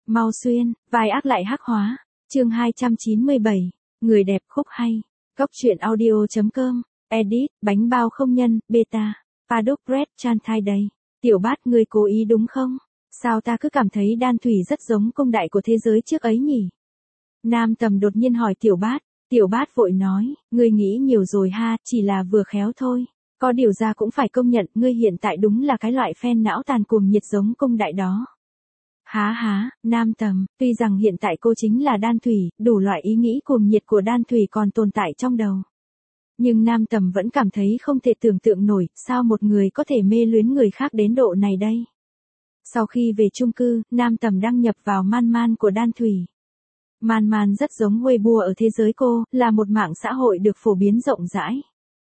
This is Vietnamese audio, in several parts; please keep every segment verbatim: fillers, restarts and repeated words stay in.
Mau xuyên, vai ác lại hắc hóa. Chương hai trăm chín mươi bảy, người đẹp khúc hay. Cốc truyện audio.com, edit, bánh bao không nhân, beta, Paddock Red Chan thai đây. Tiểu bát ngươi cố ý đúng không? Sao ta cứ cảm thấy đan thủy rất giống công đại của thế giới trước ấy nhỉ? Nam Tầm đột nhiên hỏi tiểu bát, tiểu bát vội nói, ngươi nghĩ nhiều rồi ha, chỉ là vừa khéo thôi. Có điều ra cũng phải công nhận, ngươi hiện tại đúng là cái loại fan não tàn cuồng nhiệt giống công đại đó. Há há, Nam Tầm, tuy rằng hiện tại cô chính là đan thủy, đủ loại ý nghĩ cuồng nhiệt của đan thủy còn tồn tại trong đầu. Nhưng Nam Tầm vẫn cảm thấy không thể tưởng tượng nổi, sao một người có thể mê luyến người khác đến độ này đây. Sau khi về chung cư, Nam Tầm đăng nhập vào Man Man của đan thủy. Man Man rất giống Weibo ở thế giới cô, là một mạng xã hội được phổ biến rộng rãi.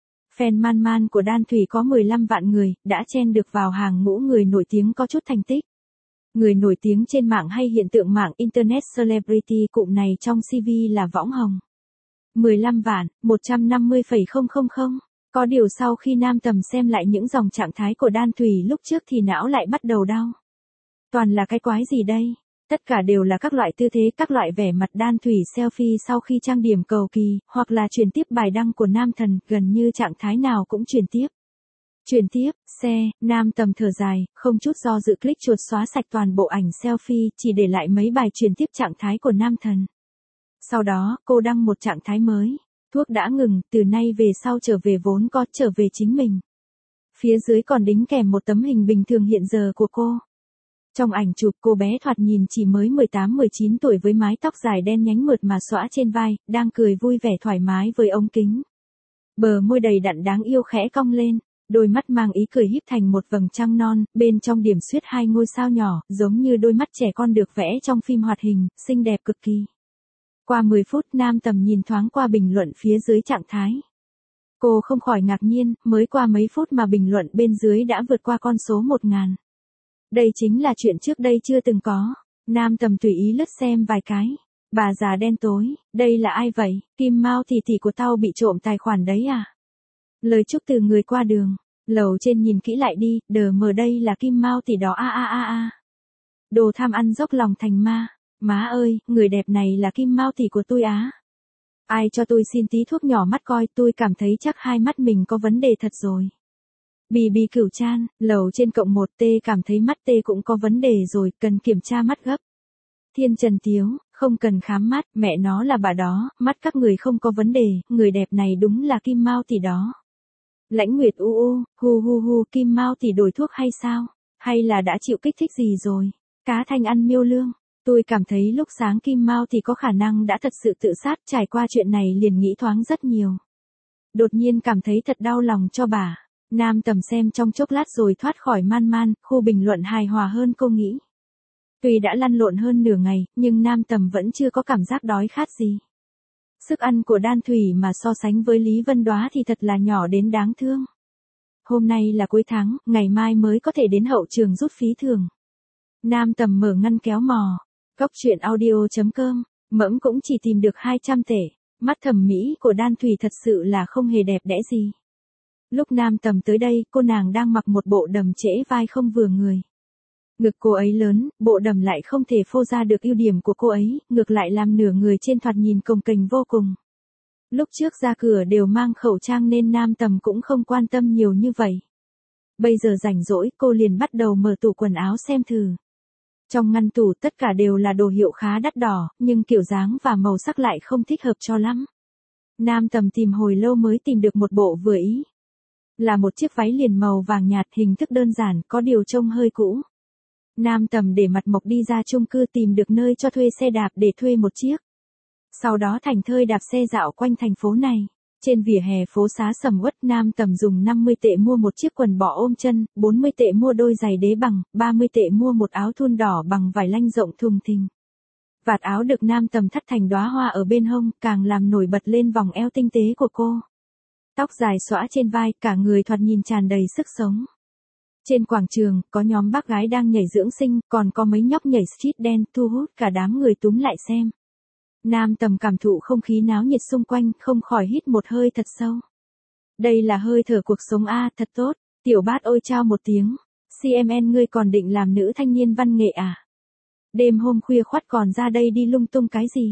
Fan Man Man của đan thủy có mười lăm vạn người, đã chen được vào hàng ngũ người nổi tiếng có chút thành tích. Người nổi tiếng trên mạng hay hiện tượng mạng Internet Celebrity cụm này trong xê vê là võng hồng. mười lăm vạn, một trăm năm mươi phẩy không không không. Có điều sau khi Nam Tầm xem lại những dòng trạng thái của đan thủy lúc trước thì não lại bắt đầu đau. Toàn là cái quái gì đây? Tất cả đều là các loại tư thế, các loại vẻ mặt đan thủy selfie sau khi trang điểm cầu kỳ, hoặc là truyền tiếp bài đăng của Nam Thần, gần như trạng thái nào cũng truyền tiếp. Truyền tiếp, xe, Nam Tầm thở dài, không chút do dự click chuột xóa sạch toàn bộ ảnh selfie, chỉ để lại mấy bài truyền tiếp trạng thái của Nam Thần. Sau đó, cô đăng một trạng thái mới. Thuốc đã ngừng, từ nay về sau trở về vốn có, trở về chính mình. Phía dưới còn đính kèm một tấm hình bình thường hiện giờ của cô. Trong ảnh chụp, cô bé thoạt nhìn chỉ mới mười tám mười chín tuổi với mái tóc dài đen nhánh mượt mà xõa trên vai, đang cười vui vẻ thoải mái với ống kính. Bờ môi đầy đặn đáng yêu khẽ cong lên. Đôi mắt mang ý cười híp thành một vầng trăng non, bên trong điểm xuyết hai ngôi sao nhỏ, giống như đôi mắt trẻ con được vẽ trong phim hoạt hình, xinh đẹp cực kỳ. Qua mười phút Nam Tầm nhìn thoáng qua bình luận phía dưới trạng thái. Cô không khỏi ngạc nhiên, mới qua mấy phút mà bình luận bên dưới đã vượt qua con số một ngàn. Đây chính là chuyện trước đây chưa từng có. Nam Tầm tùy ý lướt xem vài cái. Bà già đen tối, đây là ai vậy? Kim Mao tỷ tỷ của tao bị trộm tài khoản đấy à? Lời chúc từ người qua đường. Lầu trên nhìn kỹ lại đi, đờ mờ đây là Kim Mao tỷ đó a a a a. Đồ tham ăn dốc lòng thành ma. Má ơi, người đẹp này là Kim Mao tỷ của tôi á. Ai cho tôi xin tí thuốc nhỏ mắt coi, tôi cảm thấy chắc hai mắt mình có vấn đề thật rồi. Bì bì Cửu Chan, lầu trên cộng một T cảm thấy mắt T cũng có vấn đề rồi, cần kiểm tra mắt gấp. Thiên Trần Tiếu, không cần khám mắt, mẹ nó là bà đó, mắt các người không có vấn đề, người đẹp này đúng là Kim Mao tỷ đó. Lãnh Nguyệt u u, hu hu hu, Kim Mao tỷ đổi thuốc hay sao? Hay là đã chịu kích thích gì rồi? Cá Thanh ăn miêu lương. Tôi cảm thấy lúc sáng Kim Mao tỷ có khả năng đã thật sự tự sát, trải qua chuyện này liền nghĩ thoáng rất nhiều. Đột nhiên cảm thấy thật đau lòng cho bà. Nam Tầm xem trong chốc lát rồi thoát khỏi Man Man, khu bình luận hài hòa hơn cô nghĩ. Tuy đã lăn lộn hơn nửa ngày, nhưng Nam Tầm vẫn chưa có cảm giác đói khát gì. Sức ăn của đan thủy mà so sánh với Lý Vân Đoá thì thật là nhỏ đến đáng thương. Hôm nay là cuối tháng, ngày mai mới có thể đến hậu trường rút phí thường. Nam Tầm mở ngăn kéo mò. Cốc truyện audio.com, mẫm cũng chỉ tìm được hai trăm tệ. Mắt thẩm mỹ của đan thủy thật sự là không hề đẹp đẽ gì. Lúc Nam Tầm tới đây, cô nàng đang mặc một bộ đầm trễ vai không vừa người. Ngực cô ấy lớn, bộ đầm lại không thể phô ra được ưu điểm của cô ấy, ngược lại làm nửa người trên thoạt nhìn cồng kềnh vô cùng. Lúc trước ra cửa đều mang khẩu trang nên Nam Tầm cũng không quan tâm nhiều như vậy. Bây giờ rảnh rỗi, cô liền bắt đầu mở tủ quần áo xem thử. Trong ngăn tủ tất cả đều là đồ hiệu khá đắt đỏ, nhưng kiểu dáng và màu sắc lại không thích hợp cho lắm. Nam Tầm tìm hồi lâu mới tìm được một bộ vừa ý. Là một chiếc váy liền màu vàng nhạt, hình thức đơn giản, có điều trông hơi cũ. Nam Tầm để mặt mộc đi ra chung cư tìm được nơi cho thuê xe đạp để thuê một chiếc. Sau đó thành thơi đạp xe dạo quanh thành phố này. Trên vỉa hè phố xá sầm uất, Nam Tầm dùng năm mươi tệ mua một chiếc quần bò ôm chân, bốn mươi tệ mua đôi giày đế bằng, ba mươi tệ mua một áo thun đỏ bằng vải lanh rộng thùng thình. Vạt áo được Nam Tầm thắt thành đóa hoa ở bên hông, càng làm nổi bật lên vòng eo tinh tế của cô. Tóc dài xõa trên vai, cả người thoạt nhìn tràn đầy sức sống. Trên quảng trường, có nhóm bác gái đang nhảy dưỡng sinh, còn có mấy nhóc nhảy street dance thu hút cả đám người túm lại xem. Nam Tầm cảm thụ không khí náo nhiệt xung quanh, không khỏi hít một hơi thật sâu. Đây là hơi thở cuộc sống a, thật tốt. Tiểu bát ôi chao một tiếng. xê em en ngươi còn định làm nữ thanh niên văn nghệ à? Đêm hôm khuya khoắt còn ra đây đi lung tung cái gì?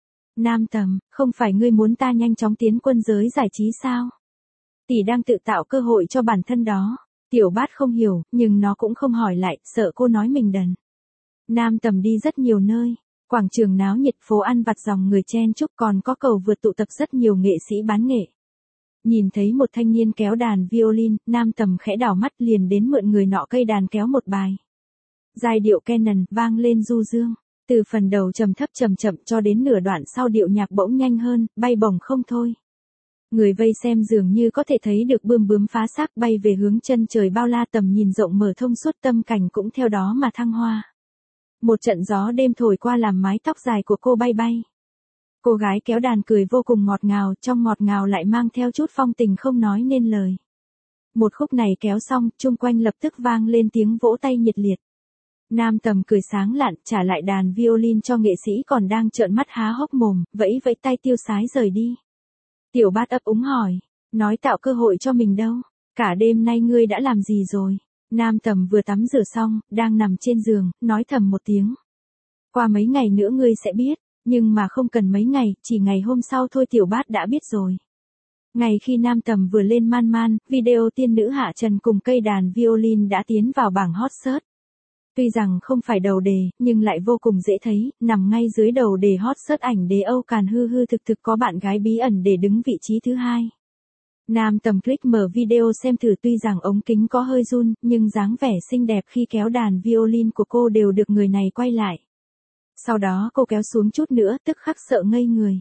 Nam Tầm, không phải ngươi muốn ta nhanh chóng tiến quân giới giải trí sao? Tỷ đang tự tạo cơ hội cho bản thân đó. Tiểu Bát không hiểu, nhưng nó cũng không hỏi lại, sợ cô nói mình đần. Nam Tầm đi rất nhiều nơi. Quảng trường náo nhiệt, phố ăn vặt dòng người chen chúc, còn có cầu vượt tụ tập rất nhiều nghệ sĩ bán nghệ. Nhìn thấy một thanh niên kéo đàn violin, Nam Tầm khẽ đảo mắt liền đến mượn người nọ cây đàn kéo một bài. Giai điệu Canon vang lên du dương, từ phần đầu trầm thấp chậm chậm cho đến nửa đoạn sau điệu nhạc bỗng nhanh hơn, bay bổng không thôi. Người vây xem dường như có thể thấy được bươm bướm phá xác bay về hướng chân trời bao la, tầm nhìn rộng mở thông suốt, tâm cảnh cũng theo đó mà thăng hoa. Một trận gió đêm thổi qua làm mái tóc dài của cô bay bay. Cô gái kéo đàn cười vô cùng ngọt ngào, trong ngọt ngào lại mang theo chút phong tình không nói nên lời. Một khúc này kéo xong, chung quanh lập tức vang lên tiếng vỗ tay nhiệt liệt. Nam Tầm cười sáng lạn, trả lại đàn violin cho nghệ sĩ còn đang trợn mắt há hốc mồm, vẫy vẫy tay tiêu sái rời đi. Tiểu Bát ấp úng hỏi, nói tạo cơ hội cho mình đâu, cả đêm nay ngươi đã làm gì rồi? Nam Tầm vừa tắm rửa xong, đang nằm trên giường, nói thầm một tiếng. Qua mấy ngày nữa ngươi sẽ biết, nhưng mà không cần mấy ngày, chỉ ngày hôm sau thôi. Tiểu Bát đã biết rồi. Ngày khi Nam Tầm vừa lên man man, video tiên nữ Hạ Trần cùng cây đàn violin đã tiến vào bảng hot search. Tuy rằng không phải đầu đề, nhưng lại vô cùng dễ thấy, nằm ngay dưới đầu đề hot search ảnh đế Âu Càn hư hư thực thực có bạn gái bí ẩn để đứng vị trí thứ hai. Nam Tầm click mở video xem thử, tuy rằng ống kính có hơi run, nhưng dáng vẻ xinh đẹp khi kéo đàn violin của cô đều được người này quay lại. Sau đó cô kéo xuống chút nữa, tức khắc sợ ngây người.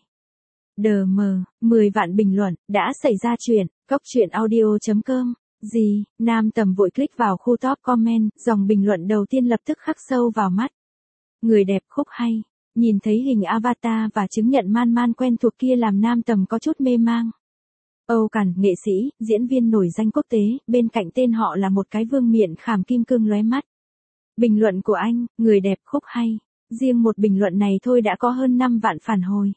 Đờ mờ, mười vạn bình luận, đã xảy ra chuyện, góc truyện audio chấm com. Gì? Nam Tầm vội click vào khu top comment, dòng bình luận đầu tiên lập tức khắc sâu vào mắt. Người đẹp khúc hay. Nhìn thấy hình avatar và chứng nhận man man quen thuộc kia làm Nam Tầm có chút mê mang. Âu Càn, nghệ sĩ, diễn viên nổi danh quốc tế, bên cạnh tên họ là một cái vương miện khảm kim cương lóe mắt. Bình luận của anh, người đẹp khúc hay. Riêng một bình luận này thôi đã có hơn năm vạn phản hồi.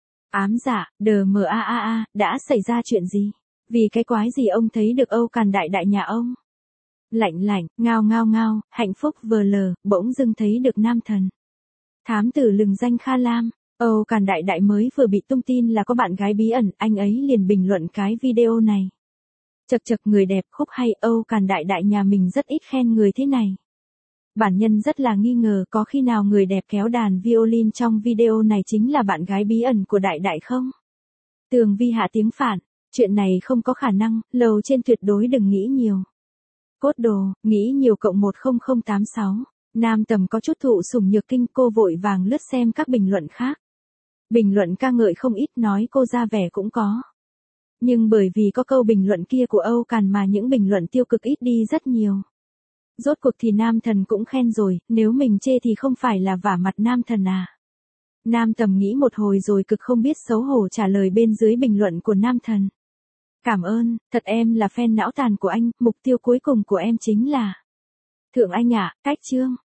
Ám dạ, đờ mờ a a a, đã xảy ra chuyện gì? Vì cái quái gì ông thấy được Âu Càn đại đại nhà ông? Lạnh lạnh, ngao ngao ngao, hạnh phúc vờ lờ, bỗng dưng thấy được nam thần. Thám tử lừng danh Kha Lam, Âu Càn đại đại mới vừa bị tung tin là có bạn gái bí ẩn, anh ấy liền bình luận cái video này. Chật chật, người đẹp khúc hay, Âu Càn đại đại nhà mình rất ít khen người thế này. Bản nhân rất là nghi ngờ có khi nào người đẹp kéo đàn violin trong video này chính là bạn gái bí ẩn của đại đại không? Tường Vi hạ tiếng phản, chuyện này không có khả năng, lầu trên tuyệt đối đừng nghĩ nhiều. Cốt đồ, nghĩ nhiều cộng một không không tám sáu. Nam Tầm có chút thụ sủng nhược kinh, cô vội vàng lướt xem các bình luận khác. Bình luận ca ngợi không ít, nói cô ra vẻ cũng có. Nhưng bởi vì có câu bình luận kia của Âu Càn mà những bình luận tiêu cực ít đi rất nhiều. Rốt cuộc thì nam thần cũng khen rồi, nếu mình chê thì không phải là vả mặt nam thần à. Nam Tầm nghĩ một hồi rồi cực không biết xấu hổ trả lời bên dưới bình luận của nam thần. Cảm ơn, thật em là fan não tàn của anh, mục tiêu cuối cùng của em chính là... Thượng Anh ạ, cách chương.